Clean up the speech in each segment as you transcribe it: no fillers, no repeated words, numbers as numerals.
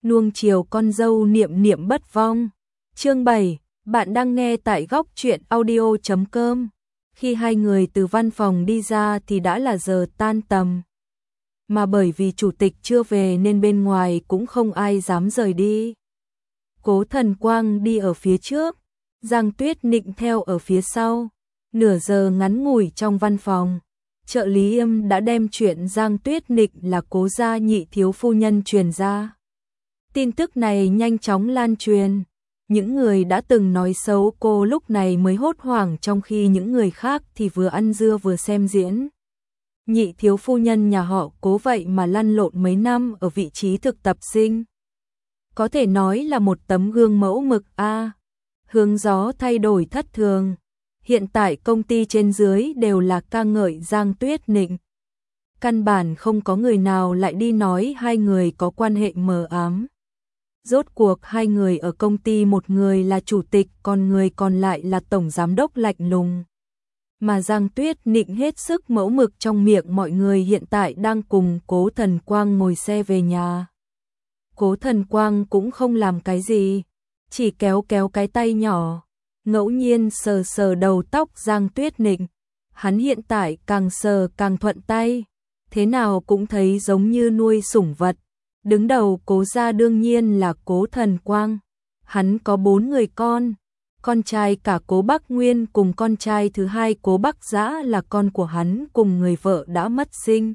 nuông chiều con dâu niệm niệm bất vong. Chương 7, bạn đang nghe tại góc truyện audio.com. Khi hai người từ văn phòng đi ra thì đã là giờ tan tầm. Mà bởi vì chủ tịch chưa về nên bên ngoài cũng không ai dám rời đi. Cố Thần Quang đi ở phía trước, Giang Tuyết Nịnh theo ở phía sau. Nửa giờ ngắn ngủi trong văn phòng, trợ lý Yêm đã đem chuyện Giang Tuyết Nịnh là Cố gia nhị thiếu phu nhân truyền ra. Tin tức này nhanh chóng lan truyền. Những người đã từng nói xấu cô lúc này mới hốt hoảng, trong khi những người khác thì vừa ăn dưa vừa xem diễn. Nhị thiếu phu nhân nhà họ Cố vậy mà lăn lộn mấy năm ở vị trí thực tập sinh. Có thể nói là một tấm gương mẫu mực a. Hướng gió thay đổi thất thường. Hiện tại công ty trên dưới đều là ca ngợi Giang Tuyết Nịnh. Căn bản không có người nào lại đi nói hai người có quan hệ mờ ám. Rốt cuộc hai người ở công ty, một người là chủ tịch, còn người còn lại là tổng giám đốc lạnh lùng. Mà Giang Tuyết Nịnh hết sức mẫu mực trong miệng mọi người hiện tại đang cùng Cố Thần Quang ngồi xe về nhà. Cố Thần Quang cũng không làm cái gì, chỉ kéo kéo cái tay nhỏ, ngẫu nhiên sờ sờ đầu tóc Giang Tuyết Nịnh. Hắn hiện tại càng sờ càng thuận tay, thế nào cũng thấy giống như nuôi sủng vật. Đứng đầu Cố gia đương nhiên là Cố Thần Quang. Hắn có 4 người con trai cả Cố Bắc Nguyên cùng con trai thứ hai Cố Bắc Dã là con của hắn cùng người vợ đã mất sinh.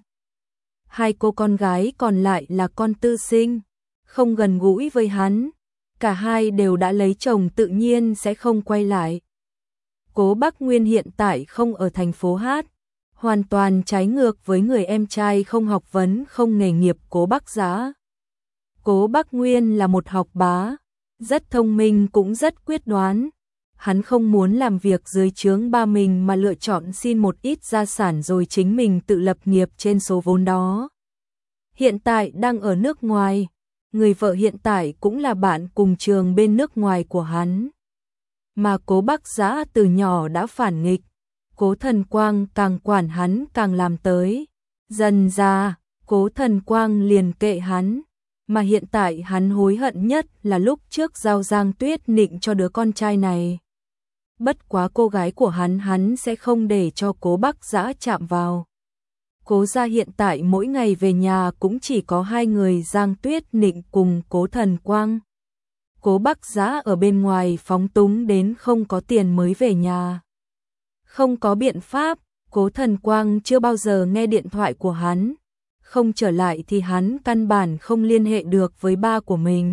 2 cô con gái còn lại là con tư sinh, không gần gũi với hắn. Cả hai đều đã lấy chồng, tự nhiên sẽ không quay lại. Cố Bắc Nguyên hiện tại không ở thành phố Hát, hoàn toàn trái ngược với người em trai không học vấn không nghề nghiệp Cố Bắc Dã. Cố Bắc Nguyên là một học bá, rất thông minh cũng rất quyết đoán. Hắn không muốn làm việc dưới trướng ba mình mà lựa chọn xin một ít gia sản rồi chính mình tự lập nghiệp trên số vốn đó. Hiện tại đang ở nước ngoài, người vợ hiện tại cũng là bạn cùng trường bên nước ngoài của hắn. Mà Cố Bắc Dã từ nhỏ đã phản nghịch, Cố Thần Quang càng quản hắn càng làm tới. Dần ra, Cố Thần Quang liền kệ hắn. Mà hiện tại hắn hối hận nhất là lúc trước giao Giang Tuyết Nịnh cho đứa con trai này. Bất quá cô gái của hắn sẽ không để cho Cố Bắc Dã chạm vào. Cố gia hiện tại mỗi ngày về nhà cũng chỉ có 2 người, Giang Tuyết Nịnh cùng Cố Thần Quang. Cố Bắc Dã ở bên ngoài phóng túng đến không có tiền mới về nhà. Không có biện pháp, Cố Thần Quang chưa bao giờ nghe điện thoại của hắn. Không trở lại thì hắn căn bản không liên hệ được với ba của mình.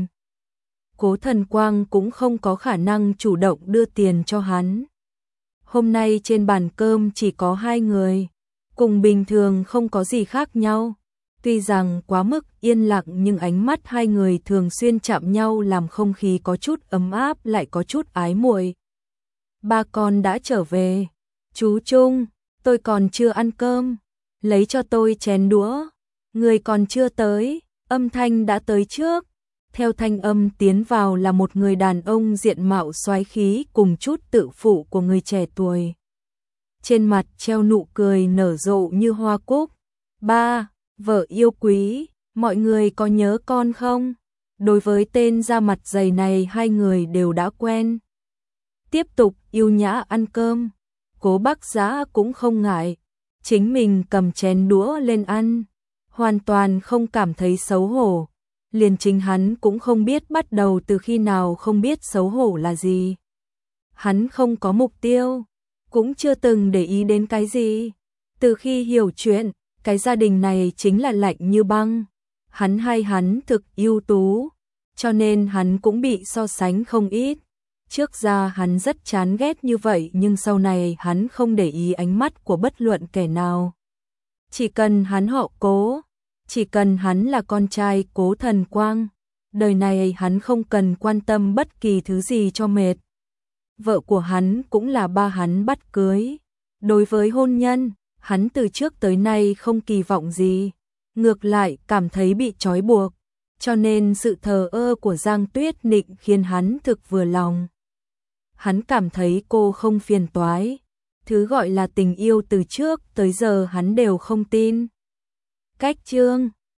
Cố Thần Quang cũng không có khả năng chủ động đưa tiền cho hắn. Hôm nay trên bàn cơm chỉ có 2 người, cùng bình thường không có gì khác nhau. Tuy rằng quá mức yên lặng nhưng ánh mắt hai người thường xuyên chạm nhau làm không khí có chút ấm áp lại có chút ái muội. Ba con đã trở về. Chú Trung, tôi còn chưa ăn cơm. Lấy cho tôi chén đũa. Người còn chưa tới, âm thanh đã tới trước. Theo thanh âm tiến vào là một người đàn ông diện mạo soái khí cùng chút tự phụ của người trẻ tuổi. Trên mặt treo nụ cười nở rộ như hoa cúc. Ba, vợ yêu quý, mọi người có nhớ con không? Đối với tên da mặt dày này hai người đều đã quen. Tiếp tục yêu nhã ăn cơm. Cố Bắc Dã cũng không ngại, chính mình cầm chén đũa lên ăn, hoàn toàn không cảm thấy xấu hổ. Liền chính hắn cũng không biết bắt đầu từ khi nào không biết xấu hổ là gì. Hắn không có mục tiêu, cũng chưa từng để ý đến cái gì. Từ khi hiểu chuyện, cái gia đình này chính là lạnh như băng. Hắn thực ưu tú, cho nên hắn cũng bị so sánh không ít. Trước ra hắn rất chán ghét như vậy nhưng sau này hắn không để ý ánh mắt của bất luận kẻ nào. Chỉ cần hắn họ Cố, chỉ cần hắn là con trai Cố Thần Quang, đời này hắn không cần quan tâm bất kỳ thứ gì cho mệt. Vợ của hắn cũng là ba hắn bắt cưới. Đối với hôn nhân, hắn từ trước tới nay không kỳ vọng gì, ngược lại cảm thấy bị trói buộc, cho nên sự thờ ơ của Giang Tuyết Nịnh khiến hắn thực vừa lòng. Hắn cảm thấy cô không phiền toái, thứ gọi là tình yêu từ trước tới giờ hắn đều không tin. Cách chương